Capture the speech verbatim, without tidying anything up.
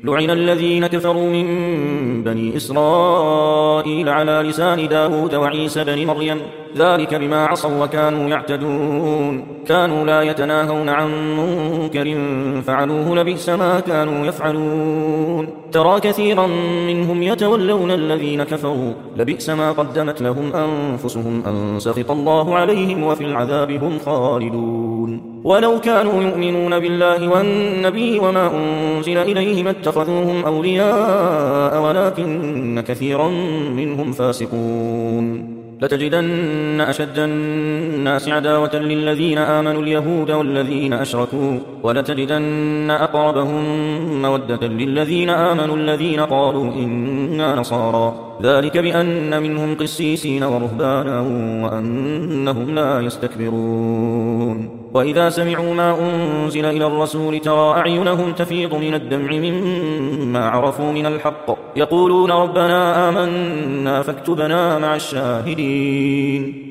لعن الذين كفروا من بني إسرائيل على لسان داود وعيسى بن مريم ذلك بما عصوا وكانوا يعتدون كانوا لا يتناهون عن منكر فعلوه لبئس ما كانوا يفعلون ترى كثيرا منهم يتولون الذين كفروا لبئس ما قدمت لهم أنفسهم أن سخط الله عليهم وفي العذاب هم خالدون ولو كانوا يؤمنون بالله والنبي وما أنزل إليه ما اتخذوهم أولياء ولكن كثيرا منهم فاسقون لتجدن أشد الناس عداوة للذين آمنوا اليهود والذين أشركوا ولتجدن أقربهم مودة للذين آمنوا الذين قالوا إنا نصارى ذلك بأن منهم قسيسين ورهبانا وأنهم لا يستكبرون وإذا سمعوا ما أنزل إلى الرسول ترى أعينهم تفيض من الدمع مما عرفوا من الحق يقولون ربنا آمنا فاكتبنا مع الشاهدين